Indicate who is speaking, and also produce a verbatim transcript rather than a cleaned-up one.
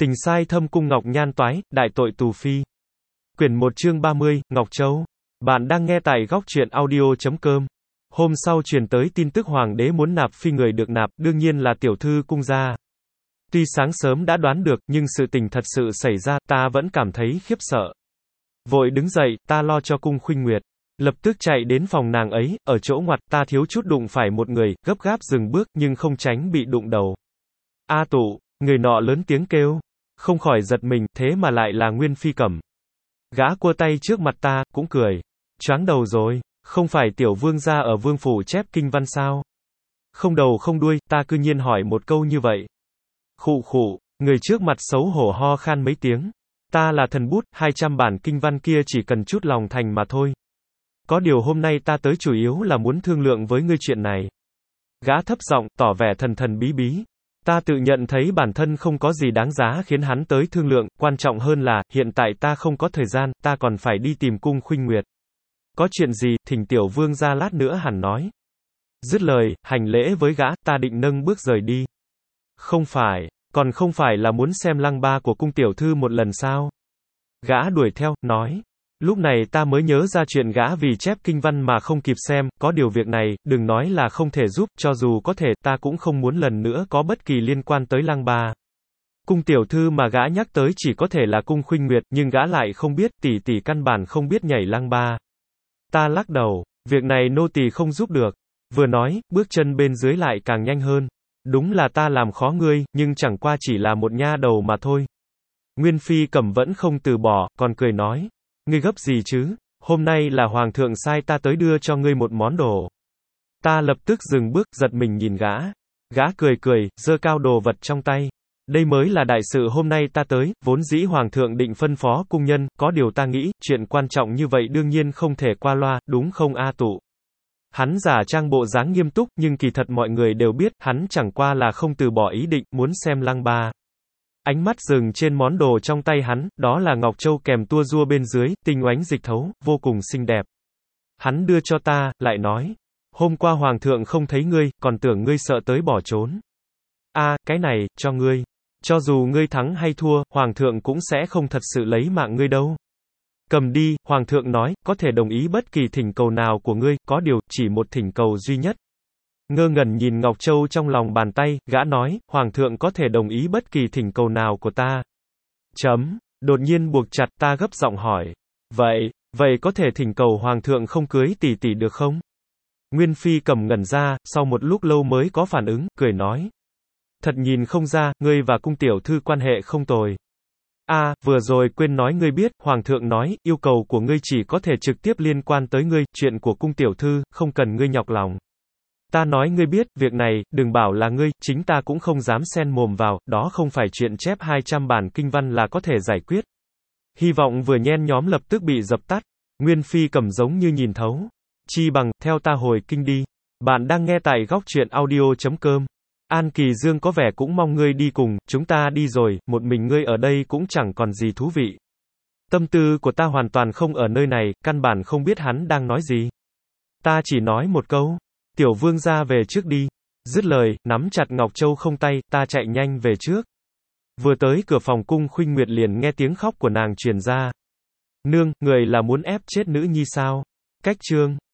Speaker 1: Tình sai thâm cung Ngọc Nhan toái, đại tội tù phi. Quyển một chương ba mươi, Ngọc Châu. Bạn đang nghe tại góc truyện audio chấm com. Hôm sau truyền tới tin tức hoàng đế muốn nạp phi, người được nạp, đương nhiên là tiểu thư cung gia. Tuy sáng sớm đã đoán được, nhưng sự tình thật sự xảy ra, ta vẫn cảm thấy khiếp sợ. Vội đứng dậy, ta lo cho cung Khuynh Nguyệt. Lập tức chạy đến phòng nàng ấy, ở chỗ ngoặt, ta thiếu chút đụng phải một người, gấp gáp dừng bước, nhưng không tránh bị đụng đầu. A Tụ, người nọ lớn tiếng kêu. Không khỏi giật mình, thế mà lại là Nguyên Phi Cẩm. Gã cua tay trước mặt ta, cũng cười. Choáng đầu rồi, không phải tiểu vương gia ở vương phủ chép kinh văn sao? Không đầu không đuôi, ta cư nhiên hỏi một câu như vậy. Khụ khụ, người trước mặt xấu hổ ho khan mấy tiếng. Ta là thần bút, hai trăm bản kinh văn kia chỉ cần chút lòng thành mà thôi. Có điều hôm nay ta tới chủ yếu là muốn thương lượng với ngươi chuyện này. Gã thấp giọng, tỏ vẻ thần thần bí bí. Ta tự nhận thấy bản thân không có gì đáng giá khiến hắn tới thương lượng, quan trọng hơn là, hiện tại ta không có thời gian, ta còn phải đi tìm cung Khuynh Nguyệt. Có chuyện gì, thỉnh tiểu vương ra lát nữa hẳn nói. Dứt lời, hành lễ với gã, ta định nâng bước rời đi. Không phải, còn không phải là muốn xem lăng ba của cung tiểu thư một lần sao? Gã đuổi theo, nói. Lúc này ta mới nhớ ra chuyện gã vì chép kinh văn mà không kịp xem, có điều việc này, đừng nói là không thể giúp, cho dù có thể, ta cũng không muốn lần nữa có bất kỳ liên quan tới lăng ba. Cung tiểu thư mà gã nhắc tới chỉ có thể là cung Khuynh Nguyệt, nhưng gã lại không biết, tỷ tỷ căn bản không biết nhảy lăng ba. Ta lắc đầu, việc này nô tỳ không giúp được. Vừa nói, bước chân bên dưới lại càng nhanh hơn. Đúng là ta làm khó ngươi, nhưng chẳng qua chỉ là một nha đầu mà thôi. Nguyên Phi Cẩm vẫn không từ bỏ, còn cười nói. Ngươi gấp gì chứ? Hôm nay là hoàng thượng sai ta tới đưa cho ngươi một món đồ. Ta lập tức dừng bước, giật mình nhìn gã. Gã cười cười, giơ cao đồ vật trong tay. Đây mới là đại sự hôm nay ta tới, vốn dĩ hoàng thượng định phân phó cung nhân, có điều ta nghĩ, chuyện quan trọng như vậy đương nhiên không thể qua loa, đúng không A Tụ? Hắn giả trang bộ dáng nghiêm túc, nhưng kỳ thật mọi người đều biết, hắn chẳng qua là không từ bỏ ý định, muốn xem lăng ba. Ánh mắt dừng trên món đồ trong tay hắn, đó là Ngọc Châu kèm tua rua bên dưới, tinh oánh dịch thấu, vô cùng xinh đẹp. Hắn đưa cho ta, lại nói. Hôm qua hoàng thượng không thấy ngươi, còn tưởng ngươi sợ tới bỏ trốn. A, à, cái này, cho ngươi. Cho dù ngươi thắng hay thua, hoàng thượng cũng sẽ không thật sự lấy mạng ngươi đâu. Cầm đi, hoàng thượng nói, có thể đồng ý bất kỳ thỉnh cầu nào của ngươi, có điều, chỉ một thỉnh cầu duy nhất. Ngơ ngẩn nhìn Ngọc Châu trong lòng bàn tay, gã nói, hoàng thượng có thể đồng ý bất kỳ thỉnh cầu nào của ta. Chấm, đột nhiên buộc chặt, ta gấp giọng hỏi. Vậy, vậy có thể thỉnh cầu hoàng thượng không cưới tỷ tỷ được không? Nguyên Phi Cẩm ngẩn ra, sau một lúc lâu mới có phản ứng, cười nói. Thật nhìn không ra, ngươi và cung tiểu thư quan hệ không tồi. A, à, vừa rồi quên nói ngươi biết, hoàng thượng nói, yêu cầu của ngươi chỉ có thể trực tiếp liên quan tới ngươi, chuyện của cung tiểu thư, không cần ngươi nhọc lòng. Ta nói ngươi biết, việc này, đừng bảo là ngươi, chính ta cũng không dám xen mồm vào, đó không phải chuyện chép hai trăm bản kinh văn là có thể giải quyết. Hy vọng vừa nhen nhóm lập tức bị dập tắt. Nguyên Phi Cẩm giống như nhìn thấu. Chi bằng, theo ta hồi kinh đi. Bạn đang nghe tại góc truyện audio chấm com. An Kỳ Dương có vẻ cũng mong ngươi đi cùng, chúng ta đi rồi, một mình ngươi ở đây cũng chẳng còn gì thú vị. Tâm tư của ta hoàn toàn không ở nơi này, căn bản không biết hắn đang nói gì. Ta chỉ nói một câu. Tiểu vương ra về trước đi. Dứt lời, nắm chặt Ngọc Châu không tay, ta chạy nhanh về trước. Vừa tới cửa phòng cung Khuynh Nguyệt liền nghe tiếng khóc của nàng truyền ra. Nương, người là muốn ép chết nữ nhi sao? Cách chương.